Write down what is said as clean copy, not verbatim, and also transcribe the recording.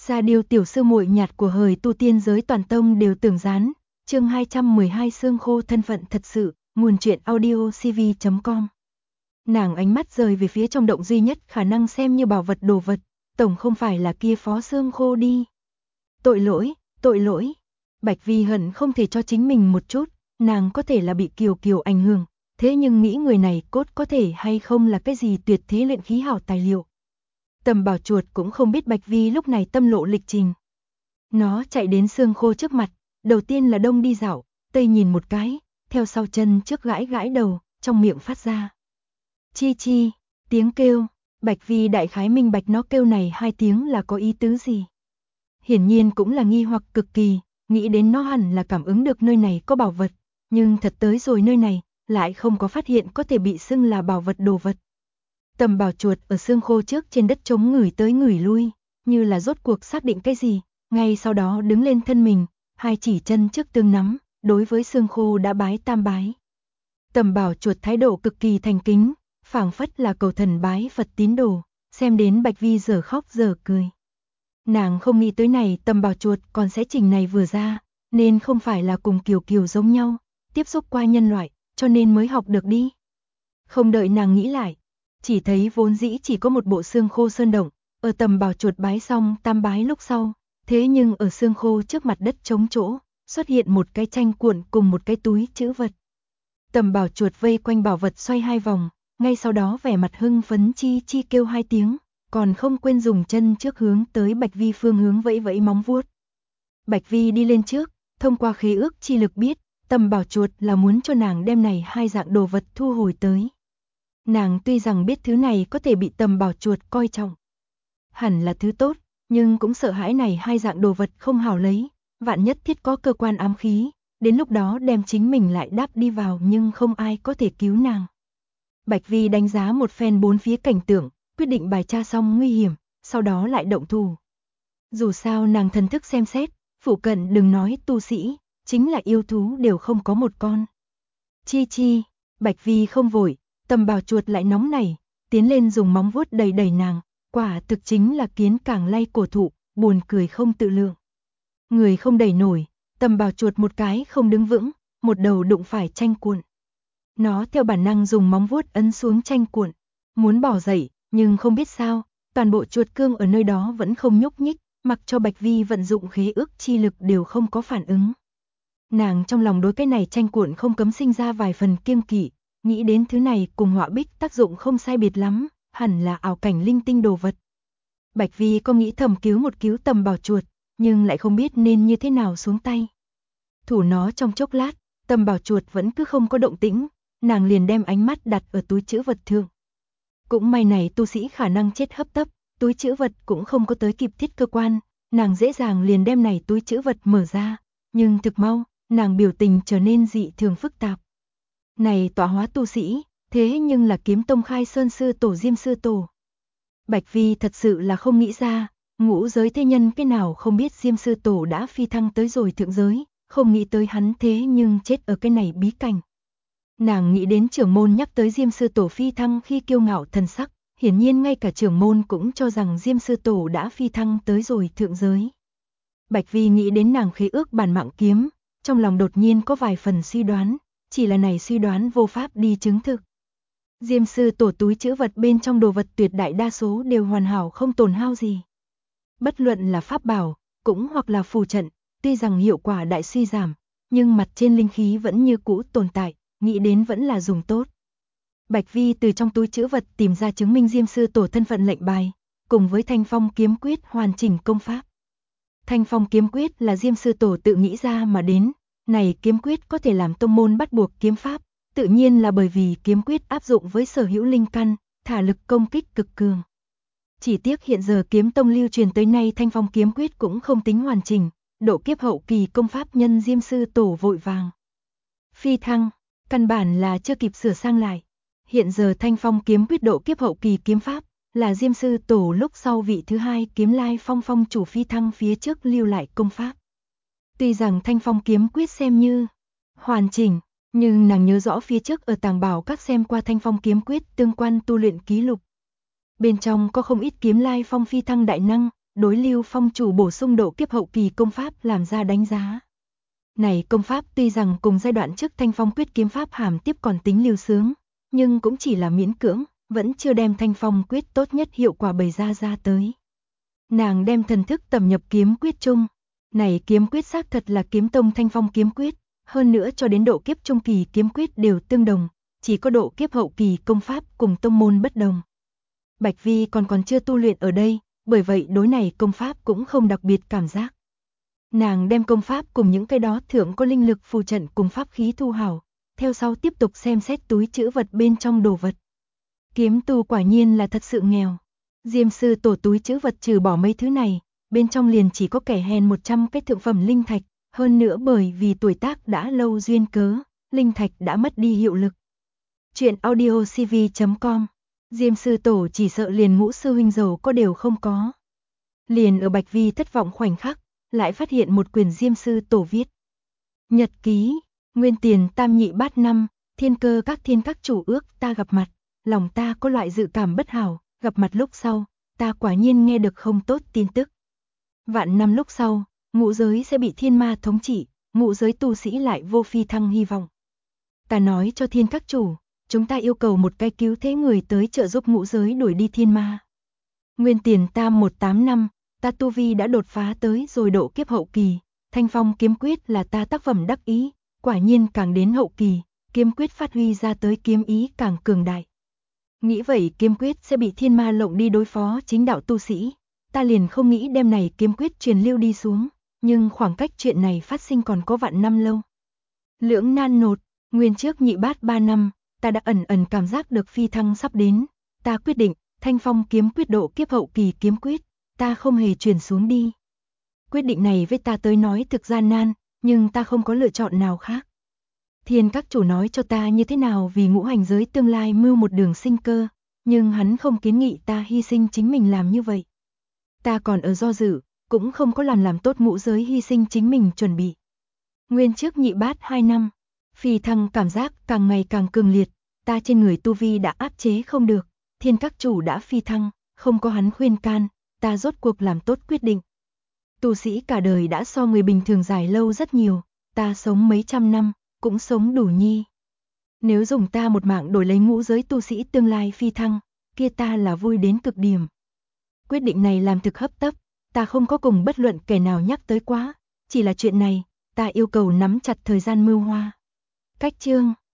Ra điều tiểu sư muội nhạt của hời tu tiên giới toàn tông đều tưởng gián. Chương 212 xương khô thân phận thật sự, nguồn truyện audio cv.com. Nàng ánh mắt rời về phía trong động duy nhất khả năng xem như bảo vật đồ vật, tổng không phải là kia phó xương khô đi. Tội lỗi, tội lỗi. Bạch Vi hận không thể cho chính mình một chút, nàng có thể là bị Kiều Kiều ảnh hưởng, thế nhưng nghĩ người này cốt có thể hay không là cái gì tuyệt thế luyện khí hảo tài liệu. Tầm Bảo chuột cũng không biết Bạch Vi lúc này tâm lộ lịch trình. Nó chạy đến xương khô trước mặt, đầu tiên là đông đi dạo, tây nhìn một cái, theo sau chân trước gãi gãi đầu, trong miệng phát ra chi chi, tiếng kêu. Bạch Vi đại khái minh bạch nó kêu này hai tiếng là có ý tứ gì. Hiển nhiên cũng là nghi hoặc cực kỳ, nghĩ đến nó hẳn là cảm ứng được nơi này có bảo vật, nhưng thật tới rồi nơi này, lại không có phát hiện có thể bị xưng là bảo vật đồ vật. Tầm Bảo chuột ở xương khô trước trên đất trống ngửi tới ngửi lui, như là rốt cuộc xác định cái gì, ngay sau đó đứng lên thân mình, hai chỉ chân trước tương nắm, đối với xương khô đã bái tam bái. Tầm Bảo chuột thái độ cực kỳ thành kính, phảng phất là cầu thần bái Phật tín đồ, xem đến Bạch Vi giờ khóc giờ cười. Nàng không nghĩ tới này Tầm Bảo chuột còn sẽ trình này vừa ra, nên không phải là cùng Kiều Kiều giống nhau, tiếp xúc qua nhân loại, cho nên mới học được đi. Không đợi nàng nghĩ lại, chỉ thấy vốn dĩ chỉ có một bộ xương khô sơn động, ở Tầm Bảo chuột bái xong tam bái lúc sau, thế nhưng ở xương khô trước mặt đất trống chỗ, xuất hiện một cái tranh cuộn cùng một cái túi trữ vật. Tầm Bảo chuột vây quanh bảo vật xoay hai vòng, ngay sau đó vẻ mặt hưng phấn chi chi kêu hai tiếng, còn không quên dùng chân trước hướng tới Bạch Vi phương hướng vẫy vẫy móng vuốt. Bạch Vi đi lên trước, thông qua khế ước chi lực biết, Tầm Bảo chuột là muốn cho nàng đem này hai dạng đồ vật thu hồi tới. Nàng tuy rằng biết thứ này có thể bị Tầm Bảo chuột coi trọng, hẳn là thứ tốt, nhưng cũng sợ hãi này hai dạng đồ vật không hảo lấy, vạn nhất thiết có cơ quan ám khí, đến lúc đó đem chính mình lại đáp đi vào nhưng không ai có thể cứu nàng. Bạch Vi đánh giá một phen bốn phía cảnh tượng, quyết định bài tra xong nguy hiểm, sau đó lại động thủ. Dù sao nàng thần thức xem xét, phụ cận đừng nói tu sĩ, chính là yêu thú đều không có một con. Chi chi, Bạch Vi không vội, Tầm Bảo chuột lại nóng nảy, tiến lên dùng móng vuốt đẩy đẩy nàng, quả thực chính là kiến càng lay cổ thụ, buồn cười không tự lượng. Người không đẩy nổi, Tầm Bảo chuột một cái không đứng vững, một đầu đụng phải tranh cuộn. Nó theo bản năng dùng móng vuốt ấn xuống tranh cuộn, muốn bỏ dậy, nhưng không biết sao, toàn bộ chuột cương ở nơi đó vẫn không nhúc nhích, mặc cho Bạch Vi vận dụng khế ước chi lực đều không có phản ứng. Nàng trong lòng đối cái này tranh cuộn không cấm sinh ra vài phần kiêng kỵ, nghĩ đến thứ này cùng họa bích tác dụng không sai biệt lắm, hẳn là ảo cảnh linh tinh đồ vật. Bạch Vi có nghĩ thầm cứu một cứu Tầm Bảo chuột, nhưng lại không biết nên như thế nào xuống tay. Thủ nó trong chốc lát, Tầm Bảo chuột vẫn cứ không có động tĩnh, nàng liền đem ánh mắt đặt ở túi trữ vật thượng. Cũng may này tu sĩ khả năng chết hấp tấp, túi trữ vật cũng không có tới kịp thiết cơ quan, nàng dễ dàng liền đem này túi trữ vật mở ra, nhưng thực mau, nàng biểu tình trở nên dị thường phức tạp. Này tọa hóa tu sĩ, thế nhưng là Kiếm Tông Khai Sơn sư tổ Diêm sư tổ. Bạch Vi thật sự là không nghĩ ra, ngũ giới thế nhân cái nào không biết Diêm sư tổ đã phi thăng tới rồi thượng giới, không nghĩ tới hắn thế nhưng chết ở cái này bí cảnh. Nàng nghĩ đến trưởng môn nhắc tới Diêm sư tổ phi thăng khi kiêu ngạo thần sắc, hiển nhiên ngay cả trưởng môn cũng cho rằng Diêm sư tổ đã phi thăng tới rồi thượng giới. Bạch Vi nghĩ đến nàng khế ước bản mạng kiếm, trong lòng đột nhiên có vài phần suy đoán, chỉ là này suy đoán vô pháp đi chứng thực. Diêm sư tổ túi trữ vật bên trong đồ vật tuyệt đại đa số đều hoàn hảo không tổn hao gì. Bất luận là pháp bảo, cũng hoặc là phù trận, tuy rằng hiệu quả đại suy giảm, nhưng mặt trên linh khí vẫn như cũ tồn tại, nghĩ đến vẫn là dùng tốt. Bạch Vi từ trong túi trữ vật tìm ra chứng minh Diêm sư tổ thân phận lệnh bài, cùng với Thanh Phong kiếm quyết hoàn chỉnh công pháp. Thanh Phong kiếm quyết là Diêm sư tổ tự nghĩ ra mà đến, này kiếm quyết có thể làm tông môn bắt buộc kiếm pháp, tự nhiên là bởi vì kiếm quyết áp dụng với sở hữu linh căn, thả lực công kích cực cường. Chỉ tiếc hiện giờ kiếm tông lưu truyền tới nay Thanh Phong kiếm quyết cũng không tính hoàn chỉnh, độ kiếp hậu kỳ công pháp nhân Diêm sư tổ vội vàng phi thăng, căn bản là chưa kịp sửa sang lại. Hiện giờ Thanh Phong kiếm quyết độ kiếp hậu kỳ kiếm pháp, là Diêm sư tổ lúc sau vị thứ hai Kiếm Lai Phong phong chủ phi thăng phía trước lưu lại công pháp. Tuy rằng Thanh Phong kiếm quyết xem như hoàn chỉnh, nhưng nàng nhớ rõ phía trước ở tàng bảo các xem qua Thanh Phong kiếm quyết tương quan tu luyện ký lục. Bên trong có không ít Kiếm Lai Phong phi thăng đại năng, đối Lưu Phong chủ bổ sung độ kiếp hậu kỳ công pháp làm ra đánh giá. Này công pháp tuy rằng cùng giai đoạn trước Thanh Phong quyết kiếm pháp hàm tiếp còn tính lưu sướng, nhưng cũng chỉ là miễn cưỡng, vẫn chưa đem Thanh Phong quyết tốt nhất hiệu quả bày ra tới. Nàng đem thần thức tầm nhập kiếm quyết chung. Này kiếm quyết xác thật là kiếm tông Thanh Phong kiếm quyết, hơn nữa cho đến độ kiếp trung kỳ kiếm quyết đều tương đồng, chỉ có độ kiếp hậu kỳ công pháp cùng tông môn bất đồng. Bạch Vi còn chưa tu luyện ở đây, bởi vậy đối này công pháp cũng không đặc biệt cảm giác. Nàng đem công pháp cùng những cái đó thượng có linh lực phù trận cùng pháp khí thu hảo, theo sau tiếp tục xem xét túi trữ vật bên trong đồ vật. Kiếm tu quả nhiên là thật sự nghèo. Diêm sư tổ túi trữ vật trừ bỏ mấy thứ này, bên trong liền chỉ có kẻ hèn 100 cái thượng phẩm linh thạch, hơn nữa bởi vì tuổi tác đã lâu duyên cớ, linh thạch đã mất đi hiệu lực. Chuyện audiocv.com. Diêm sư tổ chỉ sợ liền ngũ sư huynh giàu có đều không có. Liền ở Bạch Vi thất vọng khoảnh khắc, lại phát hiện một quyển Diêm sư tổ viết. Nhật ký, nguyên tiền tam nhị bát năm, thiên cơ các thiên các chủ ước ta gặp mặt, lòng ta có loại dự cảm bất hảo, gặp mặt lúc sau, ta quả nhiên nghe được không tốt tin tức. Vạn năm lúc sau, ngũ giới sẽ bị thiên ma thống trị, ngũ giới tu sĩ lại vô phi thăng hy vọng. Ta nói cho thiên các chủ, chúng ta yêu cầu một cái cứu thế người tới trợ giúp ngũ giới đuổi đi thiên ma. Nguyên tiền tam 18 năm, ta tu vi đã đột phá tới rồi độ kiếp hậu kỳ, Thanh Phong kiếm quyết là ta tác phẩm đắc ý, quả nhiên càng đến hậu kỳ, kiếm quyết phát huy ra tới kiếm ý càng cường đại. Nghĩ vậy kiếm quyết sẽ bị thiên ma lộng đi đối phó chính đạo tu sĩ, ta liền không nghĩ đem này kiếm quyết truyền lưu đi xuống, nhưng khoảng cách chuyện này phát sinh còn có vạn năm lâu. Lưỡng nan nột, nguyên trước nhị bát 3 năm, ta đã ẩn cảm giác được phi thăng sắp đến, ta quyết định, Thanh Phong kiếm quyết độ kiếp hậu kỳ kiếm quyết, ta không hề truyền xuống đi. Quyết định này với ta tới nói thực gian nan, nhưng ta không có lựa chọn nào khác. Thiên các chủ nói cho ta như thế nào vì ngũ hành giới tương lai mưu một đường sinh cơ, nhưng hắn không kiến nghị ta hy sinh chính mình làm như vậy. Ta còn ở do dự, cũng không có làm tốt ngũ giới hy sinh chính mình chuẩn bị. Nguyên trước nhị bát 2 năm, phi thăng cảm giác càng ngày càng cường liệt, ta trên người tu vi đã áp chế không được, thiên các chủ đã phi thăng, không có hắn khuyên can, ta rốt cuộc làm tốt quyết định. Tu sĩ cả đời đã so người bình thường dài lâu rất nhiều, ta sống mấy trăm năm, cũng sống đủ nhi. Nếu dùng ta một mạng đổi lấy ngũ giới tu sĩ tương lai phi thăng, kia ta là vui đến cực điểm. Quyết định này làm thực hấp tấp, ta không có cùng bất luận kẻ nào nhắc tới quá, chỉ là chuyện này, ta yêu cầu nắm chặt thời gian mưu hoa. Cách chương